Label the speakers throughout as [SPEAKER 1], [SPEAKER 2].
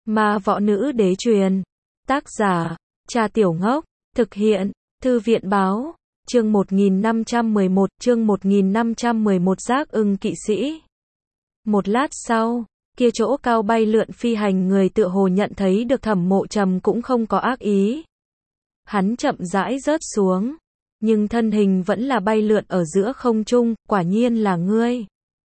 [SPEAKER 1] Ma võ nữ đế truyền. Tác giả, Trà Tiểu Ngốc. Thực hiện, Thư viện báo. Chương 1511 Giác ưng kỵ sĩ. Một lát sau, kia chỗ cao bay lượn phi hành người tựa hồ nhận thấy được Thẩm Mộ Trầm cũng không có ác ý. Hắn chậm rãi rớt xuống, nhưng thân hình vẫn là bay lượn ở giữa không trung, quả nhiên là ngươi.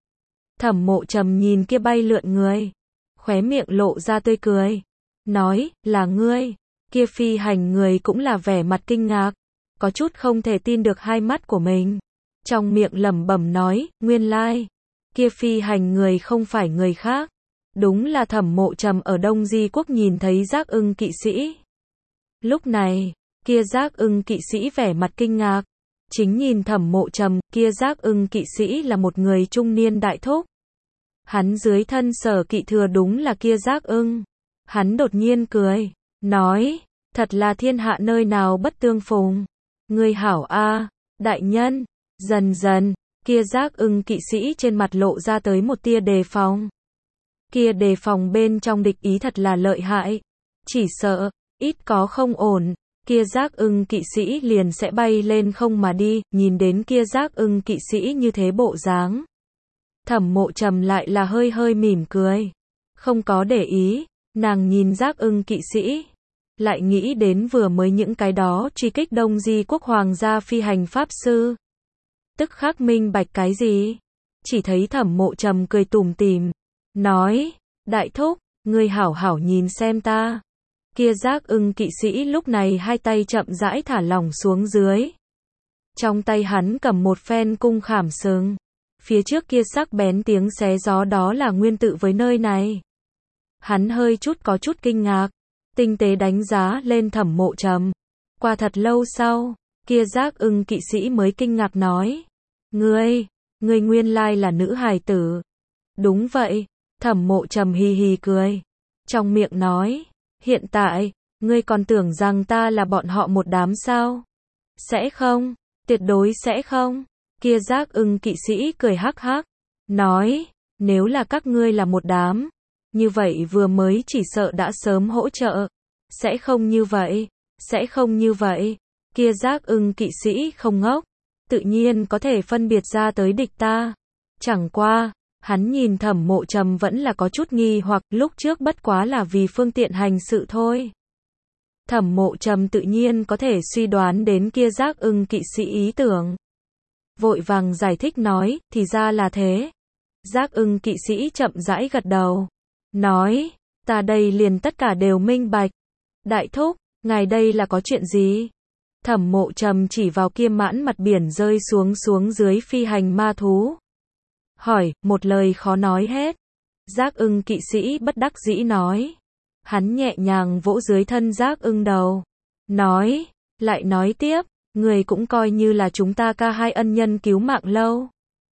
[SPEAKER 1] Thẩm Mộ Trầm nhìn kia bay lượn người, khóe miệng lộ ra tươi cười, nói, là ngươi. Kia phi hành người cũng là vẻ mặt kinh ngạc, có chút không thể tin được hai mắt của mình. Trong miệng lẩm bẩm nói, nguyên lai, kia phi hành người không phải người khác, đúng là Thẩm Mộ Trầm ở Đông Di Quốc nhìn thấy Giác ưng kỵ sĩ. Lúc này, kia Giác ưng kỵ sĩ vẻ mặt kinh ngạc, chính nhìn Thẩm Mộ Trầm, kia Giác ưng kỵ sĩ là một người trung niên đại thúc. Hắn dưới thân sở kỵ thừa đúng là kia Giác ưng. Hắn đột nhiên cười, nói, thật là thiên hạ nơi nào bất tương phùng. Ngươi hảo a, đại nhân. Dần dần, kia Giác ưng kỵ sĩ trên mặt lộ ra tới một tia đề phòng. Kia đề phòng bên trong địch ý thật là lợi hại. Chỉ sợ, ít có không ổn, kia Giác ưng kỵ sĩ liền sẽ bay lên không mà đi. Nhìn đến kia Giác ưng kỵ sĩ như thế bộ dáng, Thẩm Mộ Trầm lại là hơi hơi mỉm cười, không có để ý. Nàng nhìn Giác ưng kỵ sĩ, lại nghĩ đến vừa mới những cái đó truy kích Đông Di Quốc hoàng gia phi hành pháp sư. Tức khắc minh bạch cái gì? Chỉ thấy Thẩm Mộ Trầm cười tủm tỉm, nói, đại thúc, ngươi hảo hảo nhìn xem ta. Kia Giác ưng kỵ sĩ lúc này hai tay chậm rãi thả lỏng xuống dưới. Trong tay hắn cầm một phen cung khảm sừng. Phía trước kia sắc bén tiếng xé gió đó là nguyên tự với nơi này. Hắn hơi chút có chút kinh ngạc, tinh tế đánh giá lên Thẩm Mộ Trầm. Qua thật lâu sau, kia Giác ưng kỵ sĩ mới kinh ngạc nói, ngươi nguyên lai là nữ hài tử. Đúng vậy, Thẩm Mộ Trầm hì hì cười, trong miệng nói, hiện tại, ngươi còn tưởng rằng ta là bọn họ một đám sao? Sẽ không, tuyệt đối sẽ không. Kia Giác ưng kỵ sĩ cười hắc hắc, nói, nếu là các ngươi là một đám, như vậy vừa mới chỉ sợ đã sớm hỗ trợ. Sẽ không như vậy, sẽ không như vậy. Kia Giác ưng kỵ sĩ không ngốc, tự nhiên có thể phân biệt ra tới địch ta. Chẳng qua, hắn nhìn Thẩm Mộ Trầm vẫn là có chút nghi hoặc, lúc trước bất quá là vì phương tiện hành sự thôi. Thẩm Mộ Trầm tự nhiên có thể suy đoán đến kia Giác ưng kỵ sĩ ý tưởng. Vội vàng giải thích nói, thì ra là thế. Giác ưng kỵ sĩ chậm rãi gật đầu, nói, ta đây liền tất cả đều minh bạch. Đại thúc, ngài đây là có chuyện gì? Thẩm Mộ Trầm chỉ vào kia mãn mặt biển rơi xuống dưới phi hành ma thú. Hỏi, một lời khó nói hết. Giác ưng kỵ sĩ bất đắc dĩ nói. Hắn nhẹ nhàng vỗ dưới thân Giác ưng đầu. Nói, lại nói tiếp, người cũng coi như là chúng ta K2 ân nhân cứu mạng lâu.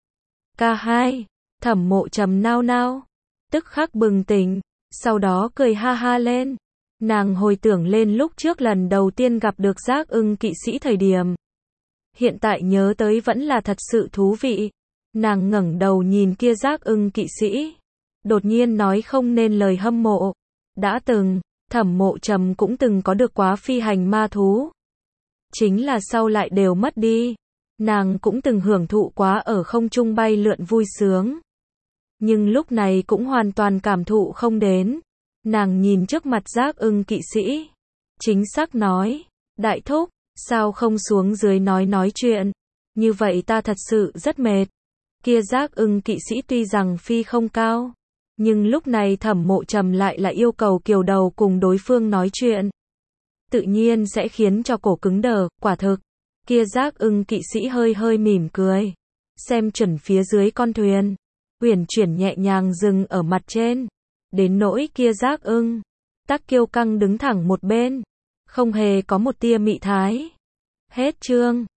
[SPEAKER 1] K2, Thẩm Mộ Trầm nao nao, tức khắc bừng tỉnh, sau đó cười ha ha lên. Nàng hồi tưởng lên lúc trước lần đầu tiên gặp được Giác ưng kỵ sĩ thời điểm. Hiện tại nhớ tới vẫn là thật sự thú vị. Nàng ngẩng đầu nhìn kia Giác ưng kỵ sĩ, đột nhiên nói không nên lời hâm mộ. Đã từng, Thẩm Mộ Trầm cũng từng có được quá phi hành ma thú. Chính là sau lại đều mất đi. Nàng cũng từng hưởng thụ quá ở không trung bay lượn vui sướng. Nhưng lúc này cũng hoàn toàn cảm thụ không đến. Nàng nhìn trước mặt Giác ưng kỵ sĩ, chính xác nói, đại thúc, sao không xuống dưới nói chuyện, như vậy ta thật sự rất mệt. Kia Giác ưng kỵ sĩ tuy rằng phi không cao, nhưng lúc này Thẩm Mộ Trầm lại là yêu cầu kiều đầu cùng đối phương nói chuyện. Tự nhiên sẽ khiến cho cổ cứng đờ, quả thực. Kia Giác ưng kỵ sĩ hơi hơi mỉm cười, xem chuẩn phía dưới con thuyền, uyển chuyển nhẹ nhàng dừng ở mặt trên. Đến nỗi kia Giác ưng, tắc kiêu căng đứng thẳng một bên, không hề có một tia mị thái. Hết chương.